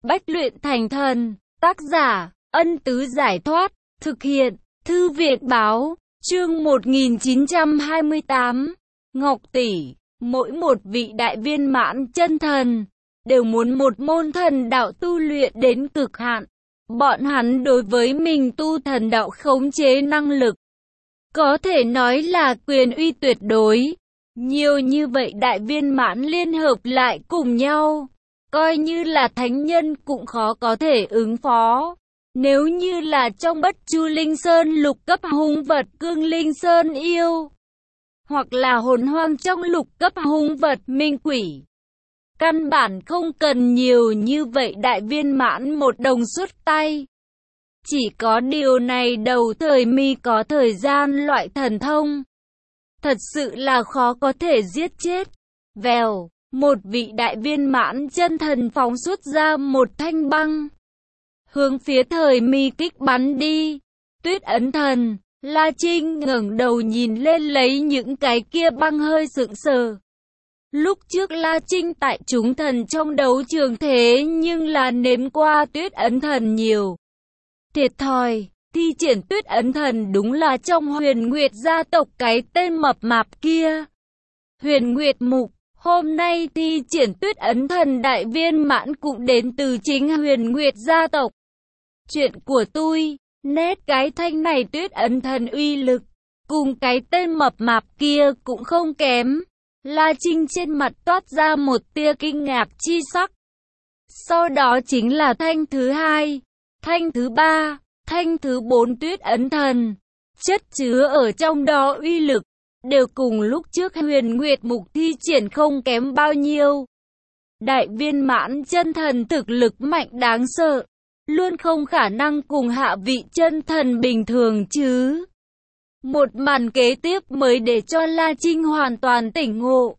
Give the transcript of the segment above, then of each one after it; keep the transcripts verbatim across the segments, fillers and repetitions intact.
bách luyện thành thần. Tác giả, Ân Tứ Giải Thoát. Thực hiện, Thư Viện Báo. Chương một nghìn chín trăm hai mươi tám. Ngọc Tỷ. Mỗi một vị đại viên mãn chân thần đều muốn một môn thần đạo tu luyện đến cực hạn. Bọn hắn đối với mình tu thần đạo khống chế năng lực có thể nói là quyền uy tuyệt đối. Nhiều như vậy đại viên mãn liên hợp lại cùng nhau, coi như là thánh nhân cũng khó có thể ứng phó. Nếu như là trong Bất Chu Linh Sơn lục cấp hung vật Cương Linh Sơn yêu, hoặc là hồn hoang trong lục cấp hung vật Minh Quỷ, căn bản không cần nhiều như vậy đại viên mãn một đồng xuất tay. Chỉ có điều này đầu thời mi có thời gian loại thần thông, thật sự là khó có thể giết chết. Vèo, một vị đại viên mãn chân thần phóng xuất ra một thanh băng, hướng phía thời mi kích bắn đi. Tuyết ấn thần, La Trinh ngẩng đầu nhìn lên lấy những cái kia băng hơi sững sờ. Lúc trước La Trinh tại chúng thần trong đấu trường thế nhưng là nếm qua tuyết ấn thần nhiều. Thiệt thòi, thi triển tuyết ấn thần đúng là trong Huyền Nguyệt gia tộc cái tên mập mạp kia. Huyền Nguyệt Mục, hôm nay thi triển tuyết ấn thần đại viên mãn cũng đến từ chính Huyền Nguyệt gia tộc. Chuyện của tôi, nét cái thanh này tuyết ấn thần uy lực, cùng cái tên mập mạp kia cũng không kém. La Trinh trên mặt toát ra một tia kinh ngạc chi sắc. Sau đó chính là thanh thứ hai, thanh thứ ba, thanh thứ bốn tuyết ấn thần. Chất chứa ở trong đó uy lực, đều cùng lúc trước Huyền Nguyệt Mục thi triển không kém bao nhiêu. Đại viên mãn chân thần thực lực mạnh đáng sợ, luôn không khả năng cùng hạ vị chân thần bình thường chứ. Một màn kế tiếp mới để cho La Trinh hoàn toàn tỉnh ngộ.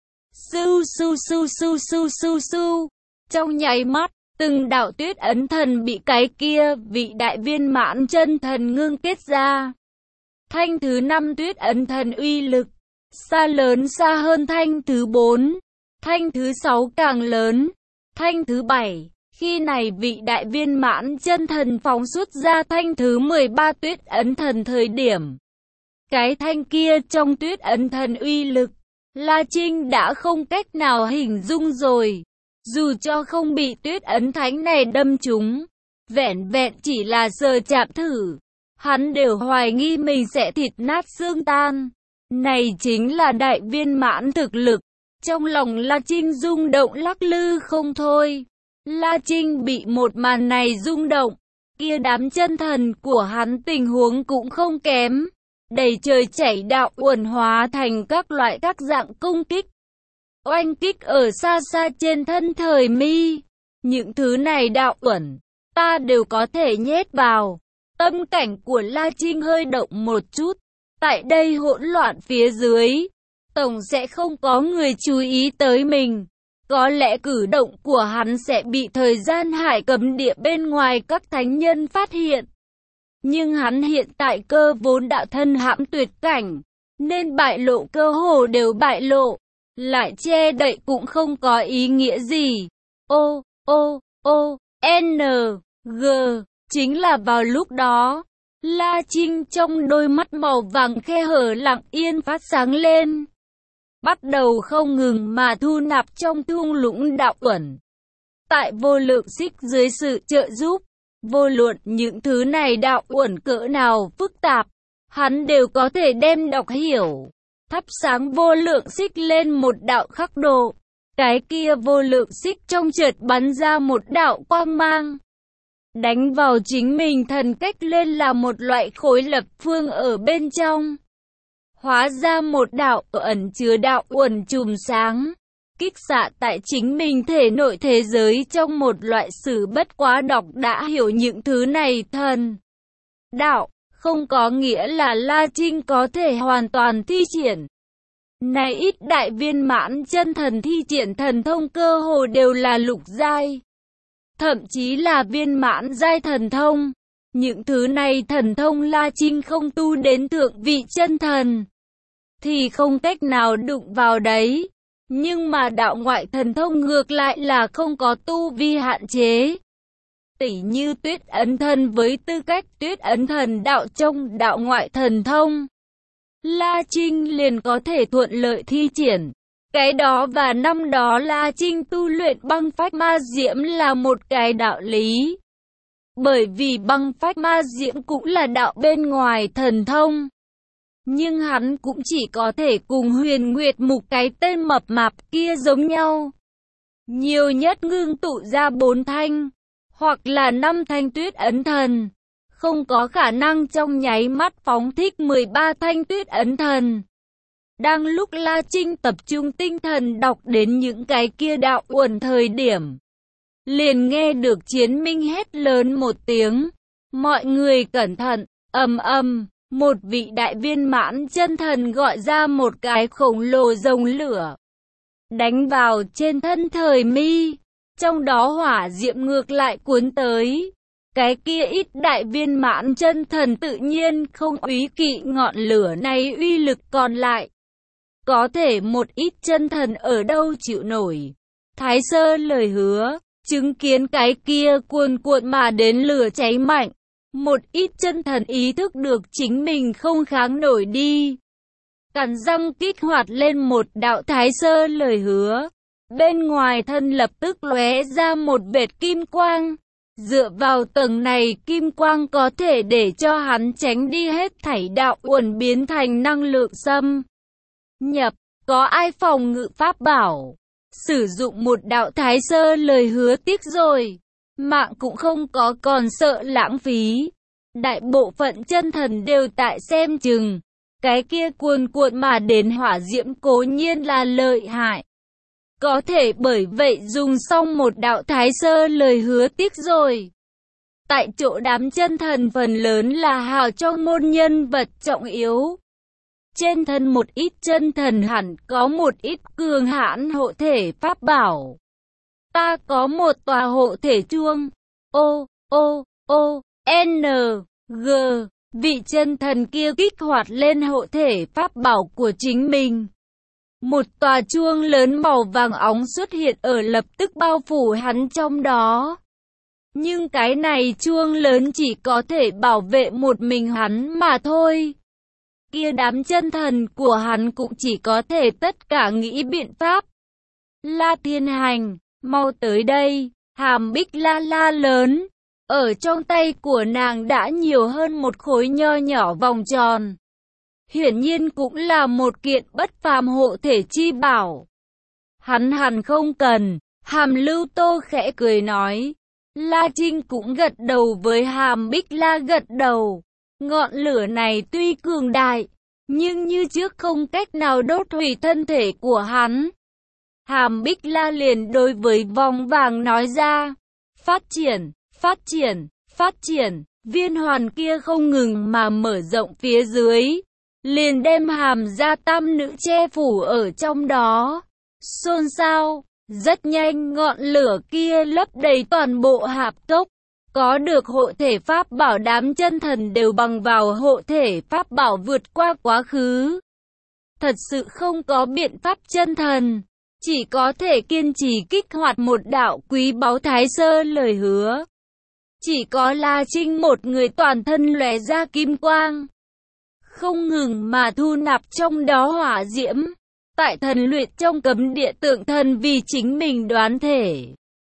Su su su su su su su. Trong nháy mắt, từng đạo tuyết ấn thần bị cái kia vị đại viên mãn chân thần ngưng kết ra. Thanh thứ năm tuyết ấn thần uy lực xa lớn xa hơn thanh thứ bốn, thanh thứ sáu càng lớn, thanh thứ bảy. Khi này vị đại viên mãn chân thần phóng xuất ra thanh thứ mười ba tuyết ấn thần thời điểm, cái thanh kia trong tuyết ấn thần uy lực, La Trinh đã không cách nào hình dung rồi. Dù cho không bị tuyết ấn thánh này đâm trúng, vẹn vẹn chỉ là sờ chạm thử, hắn đều hoài nghi mình sẽ thịt nát xương tan. Này chính là đại viên mãn thực lực. Trong lòng La Trinh rung động lắc lư không thôi. La Trinh bị một màn này rung động, kia đám chân thần của hắn tình huống cũng không kém. Đầy trời chảy đạo uẩn hóa thành các loại các dạng công kích, oanh kích ở xa xa trên thân thời mi. Những thứ này đạo uẩn, ta đều có thể nhét vào. Tâm cảnh của La Trinh hơi động một chút. Tại đây hỗn loạn phía dưới, tổng sẽ không có người chú ý tới mình. Có lẽ cử động của hắn sẽ bị thời gian hải cấm địa bên ngoài các thánh nhân phát hiện. Nhưng hắn hiện tại cơ vốn đạo thân hãm tuyệt cảnh, nên bại lộ cơ hồ đều bại lộ, lại che đậy cũng không có ý nghĩa gì. O, O, O, N, G. Chính là vào lúc đó, La Trinh trong đôi mắt màu vàng khe hở lặng yên phát sáng lên, bắt đầu không ngừng mà thu nạp trong thung lũng đạo uẩn. Tại vô lượng xích dưới sự trợ giúp, vô luận những thứ này đạo uẩn cỡ nào phức tạp, hắn đều có thể đem đọc hiểu. Thắp sáng vô lượng xích lên một đạo khắc độ, cái kia vô lượng xích trong chợt bắn ra một đạo quang mang, đánh vào chính mình thần cách lên là một loại khối lập phương ở bên trong. Hóa ra một đạo ẩn chứa đạo uẩn chùm sáng, kích xạ tại chính mình thể nội thế giới trong một loại sử bất quá đọc đã hiểu những thứ này thần đạo, không có nghĩa là La Trinh có thể hoàn toàn thi triển. Này ít đại viên mãn chân thần thi triển thần thông cơ hồ đều là lục giai, thậm chí là viên mãn giai thần thông. Những thứ này thần thông La Trinh không tu đến thượng vị chân thần thì không cách nào đụng vào đấy. Nhưng mà đạo ngoại thần thông ngược lại là không có tu vi hạn chế. Tỉ như Tuyết Ấn Thần với tư cách Tuyết Ấn Thần đạo trong đạo ngoại thần thông, La Trinh liền có thể thuận lợi thi triển. Cái đó và năm đó La Trinh tu luyện băng phách ma diễm là một cái đạo lý. Bởi vì băng phách ma diễm cũng là đạo bên ngoài thần thông. Nhưng hắn cũng chỉ có thể cùng Huyền Nguyệt Mục cái tên mập mạp kia giống nhau. Nhiều nhất ngưng tụ ra bốn thanh, hoặc là năm thanh Tuyết Ấn Thần. Không có khả năng trong nháy mắt phóng thích mười ba thanh Tuyết Ấn Thần. Đang lúc La Trinh tập trung tinh thần đọc đến những cái kia đạo uẩn thời điểm, liền nghe được Chiến Minh hét lớn một tiếng. Mọi người cẩn thận, ầm ầm, một vị đại viên mãn chân thần gọi ra một cái khổng lồ rồng lửa, đánh vào trên thân Thời Mi, trong đó hỏa diệm ngược lại cuốn tới. Cái kia ít đại viên mãn chân thần tự nhiên không úy kỵ ngọn lửa này uy lực còn lại. Có thể một ít chân thần ở đâu chịu nổi. Thái Sơ lời hứa, chứng kiến cái kia cuồn cuộn mà đến lửa cháy mạnh. Một ít chân thần ý thức được chính mình không kháng nổi đi. Cắn răng kích hoạt lên một đạo Thái Sơ lời hứa. Bên ngoài thân lập tức lóe ra một vệt kim quang. Dựa vào tầng này kim quang có thể để cho hắn tránh đi hết thảy đạo uẩn biến thành năng lượng xâm nhập. Có ai phòng ngự pháp bảo, sử dụng một đạo Thái Sơ lời hứa tiếc rồi. Mạng cũng không có còn sợ lãng phí. Đại bộ phận chân thần đều tại xem chừng. Cái kia cuồn cuộn mà đến hỏa diễm cố nhiên là lợi hại. Có thể bởi vậy dùng xong một đạo Thái Sơ lời hứa tiếc rồi. Tại chỗ đám chân thần phần lớn là hào trong môn nhân vật trọng yếu. Trên thân một ít chân thần hẳn có một ít cường hãn hộ thể pháp bảo. Ta có một tòa hộ thể chuông. O, O, O, N, G. Vị chân thần kia kích hoạt lên hộ thể pháp bảo của chính mình. Một tòa chuông lớn màu vàng óng xuất hiện ở lập tức bao phủ hắn trong đó. Nhưng cái này chuông lớn chỉ có thể bảo vệ một mình hắn mà thôi. Kia đám chân thần của hắn cũng chỉ có thể tất cả nghĩ biện pháp. La Thiên Hành, mau tới đây, Hàm Bích la la lớn. Ở trong tay của nàng đã nhiều hơn một khối nho nhỏ vòng tròn. Hiển nhiên cũng là một kiện bất phàm hộ thể chi bảo. Hắn hẳn không cần, Hàm Lưu Tô khẽ cười nói. La Trinh cũng gật đầu với Hàm Bích La gật đầu. Ngọn lửa này tuy cường đại, nhưng như trước không cách nào đốt hủy thân thể của hắn. Hàm Bích La liền đối với vòng vàng nói ra. Phát triển, phát triển, phát triển, viên hoàn kia không ngừng mà mở rộng phía dưới. Liền đem Hàm gia tam nữ che phủ ở trong đó. Xôn xao, rất nhanh ngọn lửa kia lấp đầy toàn bộ hạp cốc. Có được hộ thể pháp bảo đám chân thần đều bằng vào hộ thể pháp bảo vượt qua quá khứ. Thật sự không có biện pháp chân thần. Chỉ có thể kiên trì kích hoạt một đạo quý báu Thái Sơ lời hứa. Chỉ có La Trinh một người toàn thân lóe ra kim quang. Không ngừng mà thu nạp trong đó hỏa diễm. Tại thần luyện trong cấm địa tượng thần vì chính mình đoán thể.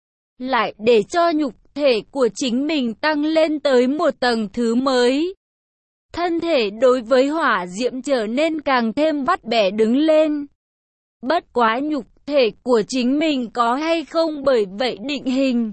Lại để cho nhục thể của chính mình tăng lên tới một tầng thứ mới. Thân thể đối với hỏa diễm trở nên càng thêm bắt bẻ đứng lên. Bất quá nhục thể của chính mình có hay không bởi vậy định hình.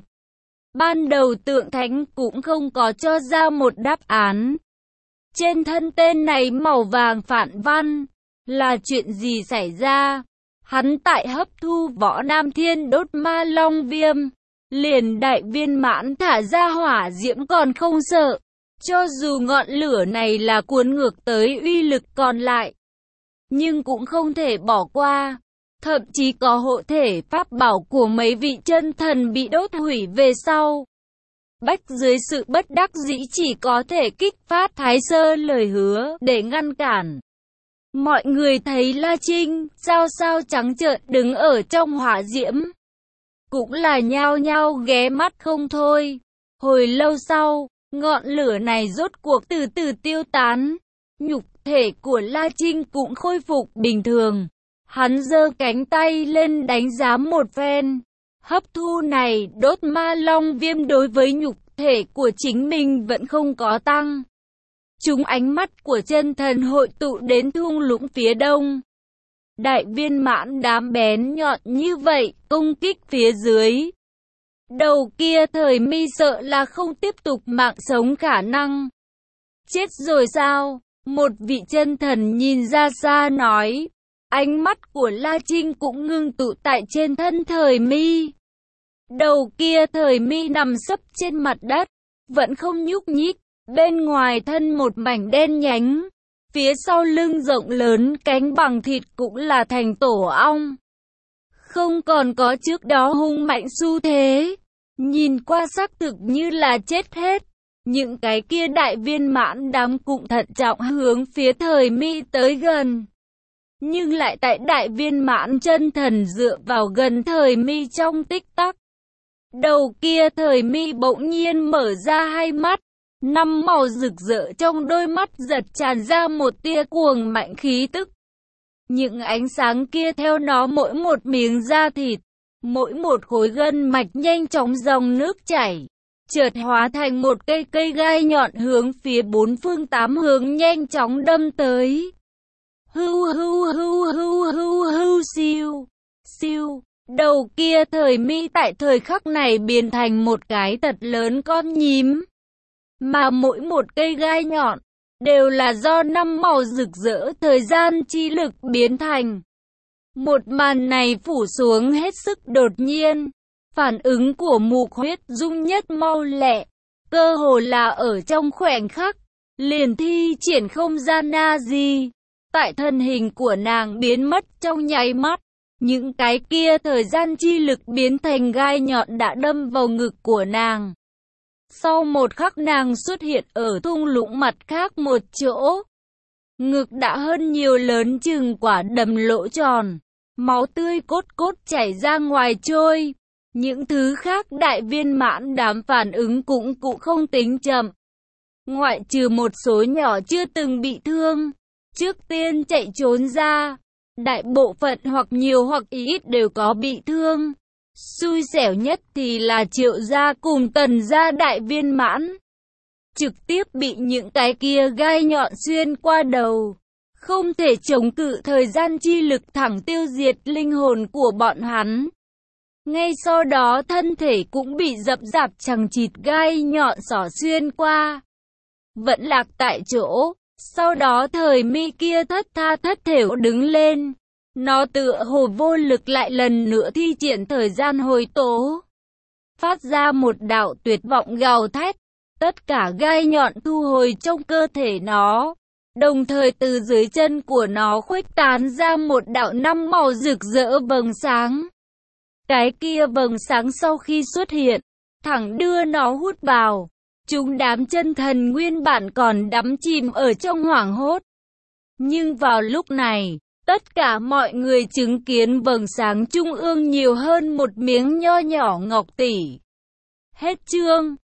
Ban đầu tượng thánh cũng không có cho ra một đáp án. Trên thân tên này màu vàng phản văn, là chuyện gì xảy ra? Hắn tại hấp thu võ Nam Thiên đốt ma long viêm, liền đại viên mãn thả ra hỏa diễm còn không sợ. Cho dù ngọn lửa này là cuốn ngược tới uy lực còn lại, nhưng cũng không thể bỏ qua. Thậm chí có hộ thể pháp bảo của mấy vị chân thần bị đốt hủy về sau. Bách dưới sự bất đắc dĩ chỉ có thể kích phát Thái Sơ lời hứa để ngăn cản. Mọi người thấy La Trinh, sao sao trắng trợn đứng ở trong hỏa diễm. Cũng là nhao nhao ghé mắt không thôi. Hồi lâu sau, ngọn lửa này rốt cuộc từ từ tiêu tán. Nhục thể của La Trinh cũng khôi phục bình thường. Hắn giơ cánh tay lên đánh giá một phen. Hấp thu này đốt ma long viêm đối với nhục thể của chính mình vẫn không có tăng. Chúng ánh mắt của chân thần hội tụ đến thung lũng phía đông. Đại viên mãn đám bén nhọn như vậy, công kích phía dưới. Đầu kia thời mi sợ là không tiếp tục mạng sống khả năng. Chết rồi sao? Một vị chân thần nhìn ra xa nói. Ánh mắt của La Trinh cũng ngưng tụ tại trên thân thời mi. Đầu kia thời mi nằm sấp trên mặt đất, vẫn không nhúc nhích. Bên ngoài thân một mảnh đen nhánh. Phía sau lưng rộng lớn cánh bằng thịt cũng là thành tổ ong. Không còn có trước đó hung mạnh xu thế. Nhìn qua xác thực như là chết hết. Những cái kia đại viên mãn đám cũng thận trọng hướng phía thời mi tới gần. Nhưng lại tại đại viên mãn chân thần dựa vào gần thời mi trong tích tắc. Đầu kia thời mi bỗng nhiên mở ra hai mắt. Năm màu rực rỡ trong đôi mắt giật tràn ra một tia cuồng mạnh khí tức. Những ánh sáng kia theo nó mỗi một miếng da thịt, mỗi một khối gân mạch nhanh chóng dòng nước chảy, chợt hóa thành một cây cây gai nhọn hướng phía bốn phương tám hướng nhanh chóng đâm tới. Hưu hưu hưu hưu hưu hưu siêu, siêu, đầu kia thời mi tại thời khắc này biến thành một cái thật lớn con nhím. Mà mỗi một cây gai nhọn, đều là do năm màu rực rỡ thời gian chi lực biến thành. Một màn này phủ xuống hết sức đột nhiên. Phản ứng của Mục Huyết Dung nhất mau lẹ. Cơ hồ là ở trong khoảnh khắc, liền thi triển không gian na gì. Tại thân hình của nàng biến mất trong nháy mắt. Những cái kia thời gian chi lực biến thành gai nhọn đã đâm vào ngực của nàng. Sau một khắc nàng xuất hiện ở thung lũng mặt khác một chỗ. Ngực đã hơn nhiều lớn chừng quả đầm lỗ tròn. Máu tươi cốt cốt chảy ra ngoài trôi. Những thứ khác đại viên mãn đám phản ứng cũng cũng không tính chậm. Ngoại trừ một số nhỏ chưa từng bị thương. Trước tiên chạy trốn ra. Đại bộ phận hoặc nhiều hoặc ít đều có bị thương. Xui xẻo nhất thì là Triệu gia cùng Tần gia đại viên mãn. Trực tiếp bị những cái kia gai nhọn xuyên qua đầu. Không thể chống cự thời gian chi lực thẳng tiêu diệt linh hồn của bọn hắn. Ngay sau đó thân thể cũng bị dập dạp chằng chịt gai nhọn xỏ xuyên qua. Vẫn lạc tại chỗ. Sau đó thời mi kia thất tha thất thểu đứng lên. Nó tựa hồ vô lực lại lần nữa thi triển thời gian hồi tố. Phát ra một đạo tuyệt vọng gào thét. Tất cả gai nhọn thu hồi trong cơ thể nó. Đồng thời từ dưới chân của nó khuếch tán ra một đạo năm màu rực rỡ vầng sáng. Cái kia vầng sáng sau khi xuất hiện, thẳng đưa nó hút vào. Chúng đám chân thần nguyên bản còn đắm chìm ở trong hoảng hốt. Nhưng vào lúc này, tất cả mọi người chứng kiến vầng sáng trung ương nhiều hơn một miếng nho nhỏ ngọc tỷ. Hết chương.